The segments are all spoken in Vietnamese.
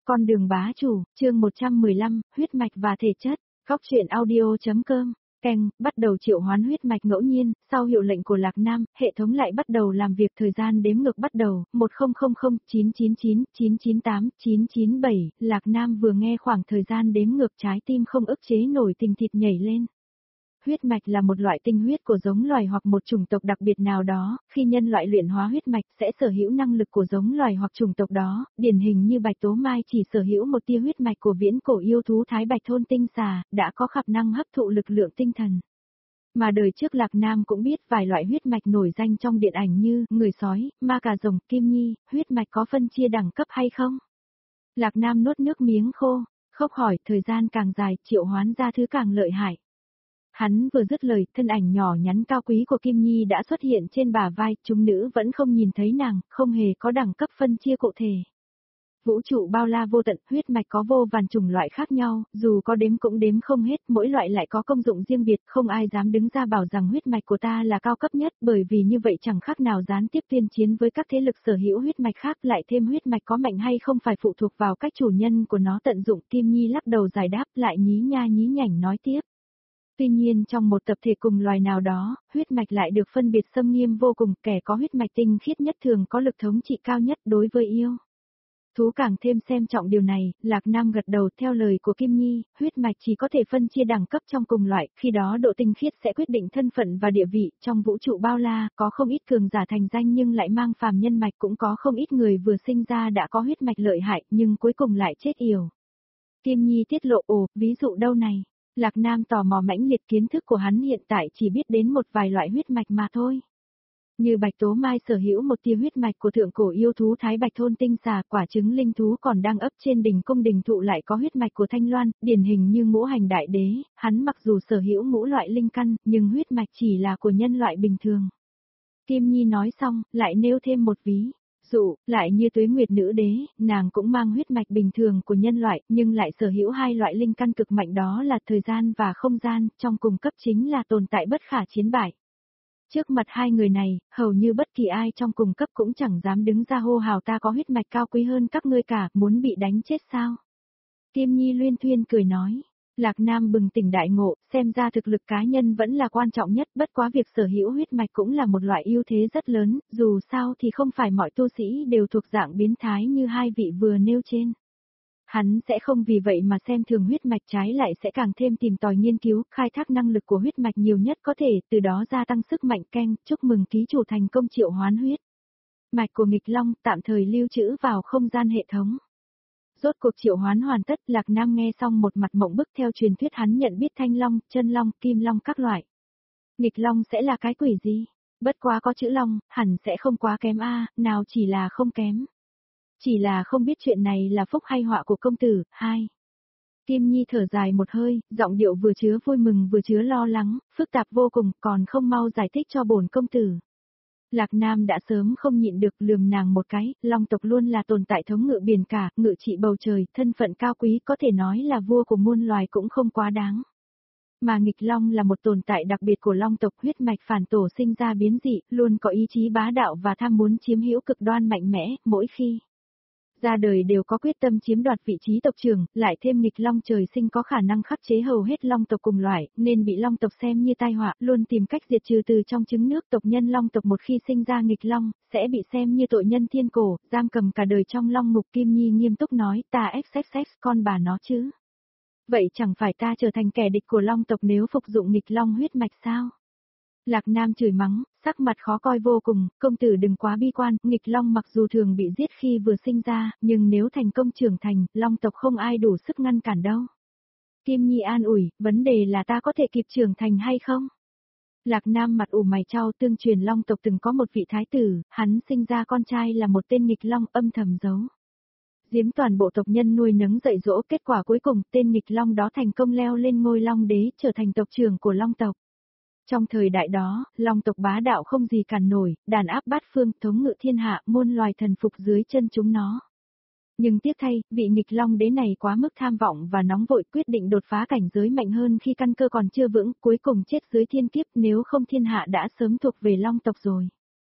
Con đường bá chủ, chương 115, huyết mạch và thể chất, góc truyện audio.com, keng, bắt đầu triệu hoán huyết mạch ngẫu nhiên, sau hiệu lệnh của Lạc Nam, hệ thống lại bắt đầu làm việc thời gian đếm ngược bắt đầu, 10009999989997, Lạc Nam vừa nghe khoảng thời gian đếm ngược trái tim không ức chế nổi tình thịt nhảy lên. Huyết mạch là một loại tinh huyết của giống loài hoặc một chủng tộc đặc biệt nào đó, khi nhân loại luyện hóa huyết mạch sẽ sở hữu năng lực của giống loài hoặc chủng tộc đó, điển hình như Bạch Tố Mai chỉ sở hữu một tia huyết mạch của viễn cổ yêu thú Thái Bạch thôn tinh xà, đã có khả năng hấp thụ lực lượng tinh thần. Mà đời trước Lạc Nam cũng biết vài loại huyết mạch nổi danh trong điện ảnh như người sói, ma cà rồng, kim nhi, huyết mạch có phân chia đẳng cấp hay không? Lạc Nam nuốt nước miếng khô, khóc hỏi, thời gian càng dài, triệu hoán ra thứ càng lợi hại. Hắn vừa dứt lời, thân ảnh nhỏ nhắn cao quý của Kim Nhi đã xuất hiện trên bả vai, chúng nữ vẫn không nhìn thấy nàng, không hề có đẳng cấp phân chia cụ thể. Vũ trụ bao la vô tận, huyết mạch có vô vàn chủng loại khác nhau, dù có đếm cũng đếm không hết, mỗi loại lại có công dụng riêng biệt, không ai dám đứng ra bảo rằng huyết mạch của ta là cao cấp nhất, bởi vì như vậy chẳng khác nào gián tiếp tuyên chiến với các thế lực sở hữu huyết mạch khác, lại thêm huyết mạch có mạnh hay không phải phụ thuộc vào cách chủ nhân của nó tận dụng. Kim Nhi lắc đầu giải đáp, lại nhí nha nhí nhảnh nói tiếp. Tuy nhiên trong một tập thể cùng loài nào đó, huyết mạch lại được phân biệt xâm nghiêm vô cùng, kẻ có huyết mạch tinh khiết nhất thường có lực thống trị cao nhất đối với yêu thú càng thêm xem trọng điều này. Lạc Nam gật đầu theo lời của Kim Nhi, huyết mạch chỉ có thể phân chia đẳng cấp trong cùng loại, khi đó độ tinh khiết sẽ quyết định thân phận và địa vị. Trong vũ trụ bao la, có không ít cường giả thành danh nhưng lại mang phàm nhân mạch, cũng có không ít người vừa sinh ra đã có huyết mạch lợi hại nhưng cuối cùng lại chết yểu. Kim Nhi tiết lộ, ví dụ đâu này? Lạc Nam tò mò mãnh liệt, kiến thức của hắn hiện tại chỉ biết đến một vài loại huyết mạch mà thôi. Như Bạch Tố Mai sở hữu một tia huyết mạch của thượng cổ yêu thú Thái Bạch thôn tinh xà, quả trứng linh thú còn đang ấp trên đỉnh cung đình thụ lại có huyết mạch của Thanh Loan, điển hình như Ngũ Hành Đại Đế, hắn mặc dù sở hữu ngũ loại linh căn, nhưng huyết mạch chỉ là của nhân loại bình thường. Kim Nhi nói xong, lại nêu thêm một ví dụ, lại như Tuế Nguyệt Nữ Đế, nàng cũng mang huyết mạch bình thường của nhân loại, nhưng lại sở hữu hai loại linh căn cực mạnh, đó là thời gian và không gian, trong cùng cấp chính là tồn tại bất khả chiến bại. Trước mặt hai người này, hầu như bất kỳ ai trong cùng cấp cũng chẳng dám đứng ra hô hào ta có huyết mạch cao quý hơn các ngươi cả, muốn bị đánh chết sao? Kim Nhi luyên thuyên cười nói. Lạc Nam bừng tỉnh đại ngộ, xem ra thực lực cá nhân vẫn là quan trọng nhất, bất quá việc sở hữu huyết mạch cũng là một loại ưu thế rất lớn, dù sao thì không phải mọi tu sĩ đều thuộc dạng biến thái như hai vị vừa nêu trên. Hắn sẽ không vì vậy mà xem thường huyết mạch, trái lại sẽ càng thêm tìm tòi nghiên cứu, khai thác năng lực của huyết mạch nhiều nhất có thể, từ đó gia tăng sức mạnh. Keng, chúc mừng ký chủ thành công triệu hoán huyết mạch của nghịch long, tạm thời lưu trữ vào không gian hệ thống. Rốt cuộc triệu hoán hoàn tất, Lạc Nam nghe xong một mặt mộng bức, theo truyền thuyết hắn nhận biết thanh long, chân long, kim long các loại. Nghịch long sẽ là cái quỷ gì? Bất quá có chữ long, hẳn sẽ không quá kém a, nào chỉ là không kém. Chỉ là không biết chuyện này là phúc hay họa của công tử. Hai. Kim Nhi thở dài một hơi, giọng điệu vừa chứa vui mừng vừa chứa lo lắng, phức tạp vô cùng, còn không mau giải thích cho bổn công tử. Lạc Nam đã sớm không nhịn được, lườm nàng một cái, long tộc luôn là tồn tại thống ngự biển cả, ngự trị bầu trời, thân phận cao quý, có thể nói là vua của muôn loài cũng không quá đáng. Mà nghịch long là một tồn tại đặc biệt của long tộc, huyết mạch phản tổ sinh ra biến dị, luôn có ý chí bá đạo và tham muốn chiếm hữu cực đoan mạnh mẽ, mỗi khi ra đời đều có quyết tâm chiếm đoạt vị trí tộc trưởng, lại thêm nghịch long trời sinh có khả năng khắc chế hầu hết long tộc cùng loại, nên bị long tộc xem như tai họa, luôn tìm cách diệt trừ từ trong trứng nước. Tộc nhân long tộc một khi sinh ra nghịch long, sẽ bị xem như tội nhân thiên cổ, giam cầm cả đời trong long ngục. Kim Nhi nghiêm túc nói, ta xxx con bà nó chứ. Vậy chẳng phải ta trở thành kẻ địch của long tộc nếu phục dụng nghịch long huyết mạch sao? Lạc Nam chửi mắng, sắc mặt khó coi vô cùng, công tử đừng quá bi quan, nghịch long mặc dù thường bị giết khi vừa sinh ra, nhưng nếu thành công trưởng thành, long tộc không ai đủ sức ngăn cản đâu. Kim Nhi an ủi, vấn đề là ta có thể kịp trưởng thành hay không? Lạc Nam mặt ủ mày chau, tương truyền long tộc từng có một vị thái tử, hắn sinh ra con trai là một tên nghịch long, âm thầm giấu giếm toàn bộ tộc nhân nuôi nấng dạy dỗ, kết quả cuối cùng tên nghịch long đó thành công leo lên ngôi long đế, trở thành tộc trưởng của long tộc. Trong thời đại đó, long tộc bá đạo không gì cản nổi, đàn áp bát phương, thống ngự thiên hạ, muôn loài thần phục dưới chân chúng nó. Nhưng tiếc thay, vị nghịch long đế này quá mức tham vọng và nóng vội, quyết định đột phá cảnh giới mạnh hơn khi căn cơ còn chưa vững, cuối cùng chết dưới thiên kiếp, nếu không thiên hạ đã sớm thuộc về long tộc rồi.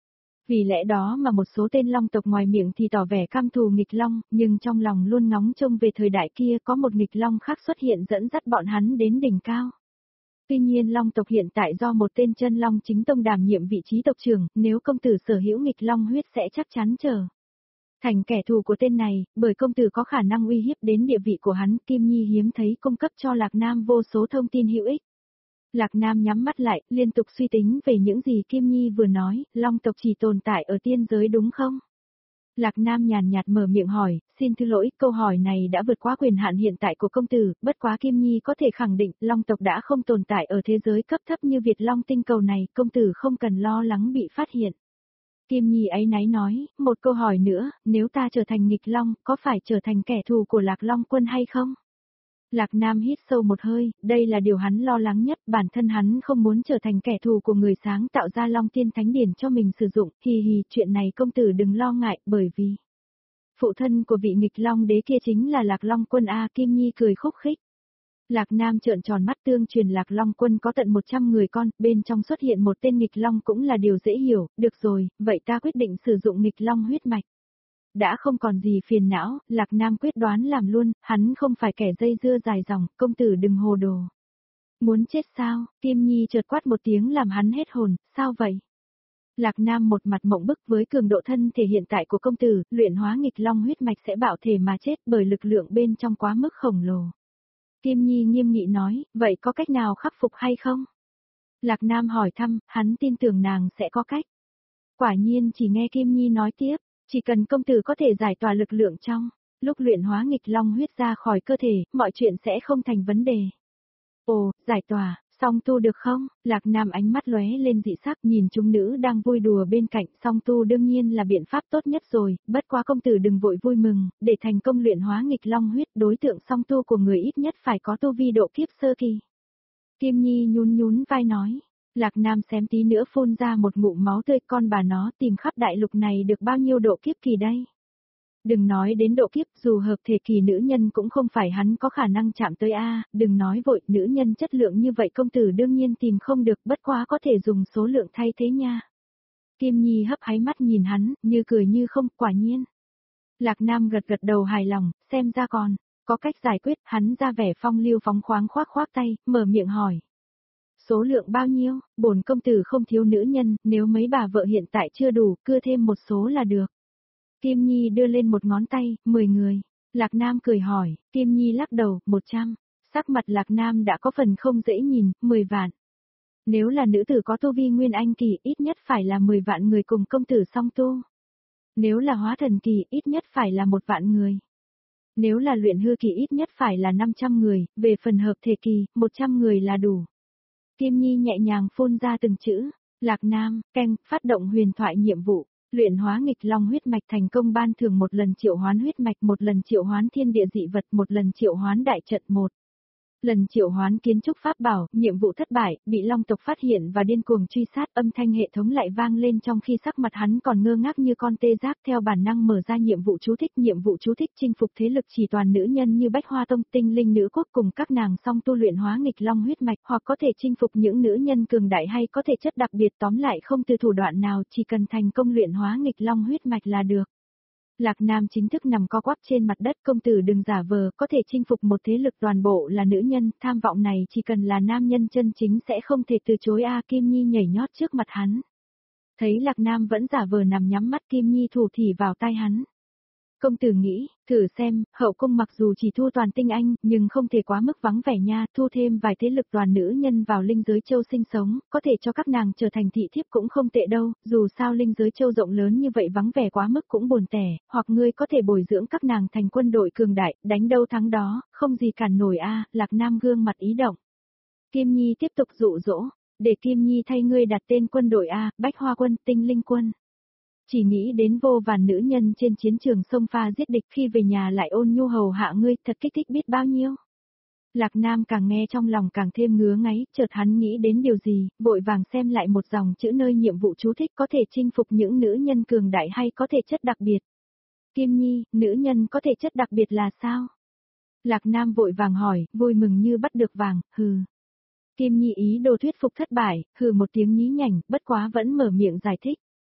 Vì lẽ đó mà một số tên long tộc ngoài miệng thì tỏ vẻ căm thù nghịch long, nhưng trong lòng luôn ngóng trông về thời đại kia có một nghịch long khác xuất hiện dẫn dắt bọn hắn đến đỉnh cao. Tuy nhiên long tộc hiện tại do một tên chân long chính tông đảm nhiệm vị trí tộc trưởng, nếu công tử sở hữu nghịch long huyết sẽ chắc chắn trở thành kẻ thù của tên này, bởi công tử có khả năng uy hiếp đến địa vị của hắn. Kim Nhi hiếm thấy cung cấp cho Lạc Nam vô số thông tin hữu ích. Lạc Nam nhắm mắt lại, liên tục suy tính về những gì Kim Nhi vừa nói, long tộc chỉ tồn tại ở tiên giới đúng không? Lạc Nam nhàn nhạt mở miệng hỏi, xin thứ lỗi, câu hỏi này đã vượt quá quyền hạn hiện tại của công tử, bất quá Kim Nhi có thể khẳng định, long tộc đã không tồn tại ở thế giới cấp thấp như Việt Long tinh cầu này, công tử không cần lo lắng bị phát hiện. Kim Nhi áy náy nói, một câu hỏi nữa, nếu ta trở thành nghịch long, có phải trở thành kẻ thù của Lạc Long quân hay không? Lạc Nam hít sâu một hơi, đây là điều hắn lo lắng nhất, bản thân hắn không muốn trở thành kẻ thù của người sáng tạo ra Long Tiên Thánh Điển cho mình sử dụng, chuyện này công tử đừng lo ngại, bởi vì phụ thân của vị nghịch long đế kia chính là Lạc Long quân a. Kim Nhi cười khúc khích. Lạc Nam trợn tròn mắt, tương truyền Lạc Long quân có tận 100 người con, bên trong xuất hiện một tên nghịch long cũng là điều dễ hiểu, được rồi, vậy ta quyết định sử dụng nghịch long huyết mạch. Đã không còn gì phiền não, Lạc Nam quyết đoán làm luôn, hắn không phải kẻ dây dưa dài dòng, công tử đừng hồ đồ. Muốn chết sao? Kim Nhi chợt quát một tiếng làm hắn hết hồn, sao vậy? Lạc Nam một mặt mộng bức, với cường độ thân thể hiện tại của công tử, luyện hóa nghịch long huyết mạch sẽ bạo thể mà chết bởi lực lượng bên trong quá mức khổng lồ. Kim Nhi nghiêm nghị nói, vậy có cách nào khắc phục hay không? Lạc Nam hỏi thăm, hắn tin tưởng nàng sẽ có cách. Quả nhiên chỉ nghe Kim Nhi nói tiếp. Chỉ cần công tử có thể giải tỏa lực lượng trong lúc luyện hóa nghịch long huyết ra khỏi cơ thể, mọi chuyện sẽ không thành vấn đề. Ồ, giải tỏa, song tu được không? Lạc Nam ánh mắt lóe lên dị sắc, nhìn chúng nữ đang vui đùa bên cạnh, song tu đương nhiên là biện pháp tốt nhất rồi, bất quá công tử đừng vội vui mừng, để thành công luyện hóa nghịch long huyết, đối tượng song tu của người ít nhất phải có tu vi độ kiếp sơ kỳ. Kim Nhi nhún nhún vai nói. Lạc Nam xém tí nữa phun ra một ngụm máu tươi, con bà nó tìm khắp đại lục này được bao nhiêu độ kiếp kỳ đây. Đừng nói đến độ kiếp, dù hợp thể kỳ nữ nhân cũng không phải hắn có khả năng chạm tới a. Đừng nói vội, nữ nhân chất lượng như vậy công tử đương nhiên tìm không được, bất quá có thể dùng số lượng thay thế nha. Kim Nhi hấp háy mắt nhìn hắn, như cười như không, quả nhiên. Lạc Nam gật gật đầu hài lòng, xem ra còn có cách giải quyết, hắn ra vẻ phong lưu phóng khoáng khoác khoác tay, mở miệng hỏi. Số lượng bao nhiêu? Bổn công tử không thiếu nữ nhân, nếu mấy bà vợ hiện tại chưa đủ, cưa thêm một số là được. Kim Nhi đưa lên một ngón tay, 10 người. Lạc Nam cười hỏi, Kim Nhi lắc đầu, 100. Sắc mặt Lạc Nam đã có phần không dễ nhìn, 10 vạn. Nếu là nữ tử có tu vi nguyên anh kỳ, ít nhất phải là 10 vạn người cùng công tử song tu. Nếu là hóa thần kỳ, ít nhất phải là 1 vạn người. Nếu là luyện hư kỳ, ít nhất phải là 500 người, về phần hợp thể kỳ, 100 người là đủ. Kim Nhi nhẹ nhàng phun ra từng chữ. Lạc Nam, canh, phát động huyền thoại nhiệm vụ. Luyện hóa nghịch long huyết mạch thành công, ban thưởng 1 lần triệu hoán huyết mạch, 1 lần triệu hoán thiên địa dị vật, 1 lần triệu hoán đại trận, 1 lần triệu hoán kiến trúc pháp bảo. Nhiệm vụ thất bại, bị long tộc phát hiện và điên cuồng truy sát, âm thanh hệ thống lại vang lên trong khi sắc mặt hắn còn ngơ ngác như con tê giác. Theo bản năng mở ra nhiệm vụ chú thích chinh phục thế lực chỉ toàn nữ nhân như Bách Hoa Tông, Tinh Linh Nữ Quốc cùng các nàng song tu luyện hóa nghịch long huyết mạch, hoặc có thể chinh phục những nữ nhân cường đại hay có thể chất đặc biệt, tóm lại không từ thủ đoạn nào, chỉ cần thành công luyện hóa nghịch long huyết mạch là được. Lạc Nam chính thức nằm co quắp trên mặt đất, công tử đừng giả vờ, có thể chinh phục một thế lực toàn bộ là nữ nhân, tham vọng này chỉ cần là nam nhân chân chính sẽ không thể từ chối a. Kim Nhi nhảy nhót trước mặt hắn. Thấy Lạc Nam vẫn giả vờ nằm nhắm mắt, Kim Nhi thủ thỉ vào tai hắn. Công tử nghĩ, thử xem, hậu cung mặc dù chỉ thu toàn tinh anh, nhưng không thể quá mức vắng vẻ nha, thu thêm vài thế lực toàn nữ nhân vào linh giới châu sinh sống, có thể cho các nàng trở thành thị thiếp cũng không tệ đâu, dù sao linh giới châu rộng lớn như vậy vắng vẻ quá mức cũng buồn tẻ, hoặc ngươi có thể bồi dưỡng các nàng thành quân đội cường đại, đánh đâu thắng đó, không gì cản nổi a. Lạc Nam gương mặt ý động. Kim Nhi tiếp tục dụ dỗ, để Kim Nhi thay ngươi đặt tên quân đội a, Bách Hoa quân, Tinh Linh quân. Chỉ nghĩ đến vô vàn nữ nhân trên chiến trường xông pha giết địch, khi về nhà lại ôn nhu hầu hạ ngươi, thật kích thích biết bao nhiêu. Lạc Nam càng nghe trong lòng càng thêm ngứa ngáy, chợt hắn nghĩ đến điều gì, vội vàng xem lại một dòng chữ nơi nhiệm vụ chú thích, có thể chinh phục những nữ nhân cường đại hay có thể chất đặc biệt. Kim Nhi, nữ nhân có thể chất đặc biệt là sao? Lạc Nam vội vàng hỏi, vui mừng như bắt được vàng, hừ. Kim Nhi ý đồ thuyết phục thất bại, hừ một tiếng nhí nhảnh, bất quá vẫn mở miệng giải thích.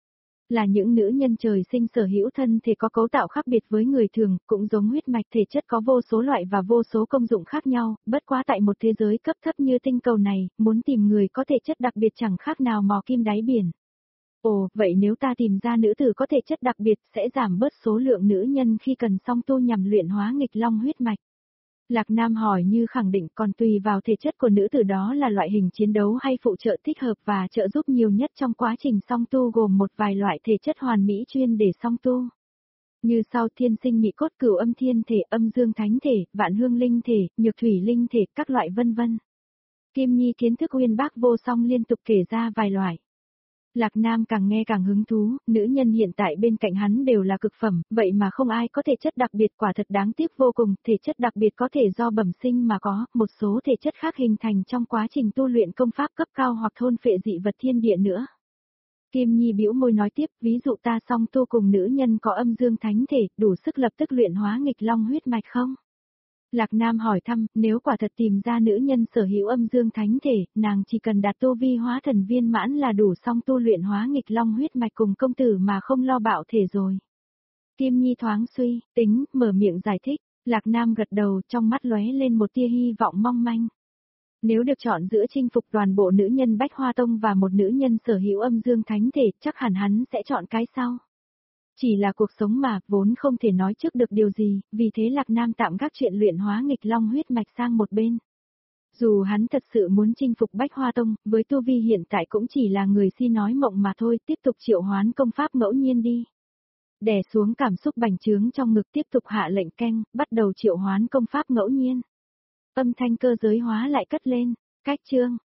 Là những nữ nhân trời sinh sở hữu thân thể có cấu tạo khác biệt với người thường, cũng giống huyết mạch thể chất có vô số loại và vô số công dụng khác nhau, bất quá tại một thế giới cấp thấp như tinh cầu này, muốn tìm người có thể chất đặc biệt chẳng khác nào mò kim đáy biển. Ồ, vậy nếu ta tìm ra nữ tử có thể chất đặc biệt sẽ giảm bớt số lượng nữ nhân khi cần song tu nhằm luyện hóa nghịch long huyết mạch. Lạc Nam hỏi như khẳng định, còn tùy vào thể chất của nữ tử đó là loại hình chiến đấu hay phụ trợ thích hợp và trợ giúp nhiều nhất trong quá trình song tu, gồm một vài loại thể chất hoàn mỹ chuyên để song tu. Như sau: thiên sinh mị cốt, cửu âm thiên thể, âm dương thánh thể, vạn hương linh thể, nhược thủy linh thể, các loại vân vân. Kim Nhi kiến thức uyên bác vô song liên tục kể ra vài loại. Lạc Nam càng nghe càng hứng thú, nữ nhân hiện tại bên cạnh hắn đều là cực phẩm, vậy mà không ai có thể chất đặc biệt, quả thật đáng tiếc vô cùng. Thể chất đặc biệt có thể do bẩm sinh mà có, một số thể chất khác hình thành trong quá trình tu luyện công pháp cấp cao hoặc thôn phệ dị vật thiên địa nữa. Kim Nhi bĩu môi nói tiếp, ví dụ ta song tu cùng nữ nhân có âm dương thánh thể, đủ sức lập tức luyện hóa nghịch long huyết mạch không? Lạc Nam hỏi thăm, nếu quả thật tìm ra nữ nhân sở hữu âm dương thánh thể, nàng chỉ cần đạt tu vi hóa thần viên mãn là đủ song tu luyện hóa nghịch long huyết mạch cùng công tử mà không lo bạo thể rồi. Kim Nhi thoáng suy tính, mở miệng giải thích. Lạc Nam gật đầu, trong mắt lóe lên một tia hy vọng mong manh. Nếu được chọn giữa chinh phục toàn bộ nữ nhân Bách Hoa Tông và một nữ nhân sở hữu âm dương thánh thể, chắc hẳn hắn sẽ chọn cái sau. Chỉ là cuộc sống mà, vốn không thể nói trước được điều gì, vì thế Lạc Nam tạm gác chuyện luyện hóa nghịch long huyết mạch sang một bên. Dù hắn thật sự muốn chinh phục Bách Hoa Tông, với tu vi hiện tại cũng chỉ là người si nói mộng mà thôi, tiếp tục triệu hoán công pháp ngẫu nhiên đi. Đè xuống cảm xúc bành trướng trong ngực, tiếp tục hạ lệnh keng, bắt đầu triệu hoán công pháp ngẫu nhiên. Âm thanh cơ giới hóa lại cất lên, cách chương.